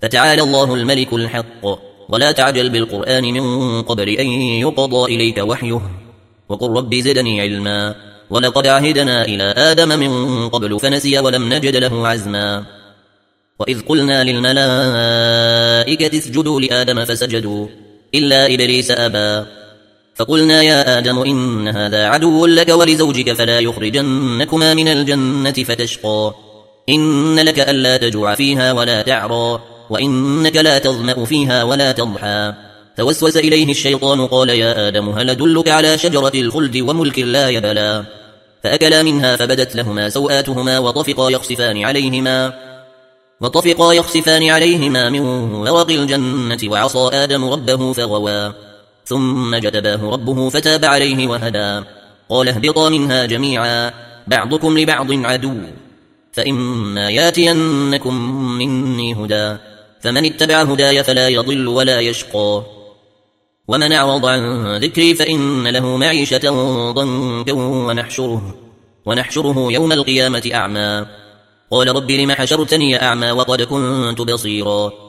فتعالى الله الملك الحق ولا تعجل بالقرآن من قبل أن يقضى إليك وحيه وقل رب زدني علما ولقد عهدنا إلى آدم من قبل فنسي ولم نجد له عزما وإذ قلنا للملائكة اسجدوا لآدم فسجدوا إلا إبليس أبى فقلنا يا آدم إن هذا عدو لك ولزوجك فلا يخرجنكما من الجنة فتشقى إن لك ألا تجوع فيها ولا تعرى وإنك لا تظمأ فيها ولا تضحى فوسوس إليه الشيطان قال يا آدم هل أدلك على شجرة الخلد وملك لا يبلى فأكلا منها فبدت لهما سوآتهما وطفقا يخصفان عليهما من ورق الجنة وعصى آدم ربه فغوى ثم جتباه ربه فتاب عليه وهدى قال اهبطا منها جميعا بعضكم لبعض عدو فإما ياتينكم مني هدى فمن اتبع هداي فلا يضل ولا يشقى ومن أعرض عن ذكري فإن له معيشة ضنكا ونحشره يوم القيامة أعمى قال رب لم حشرتني أعمى وقد كنت بصيرا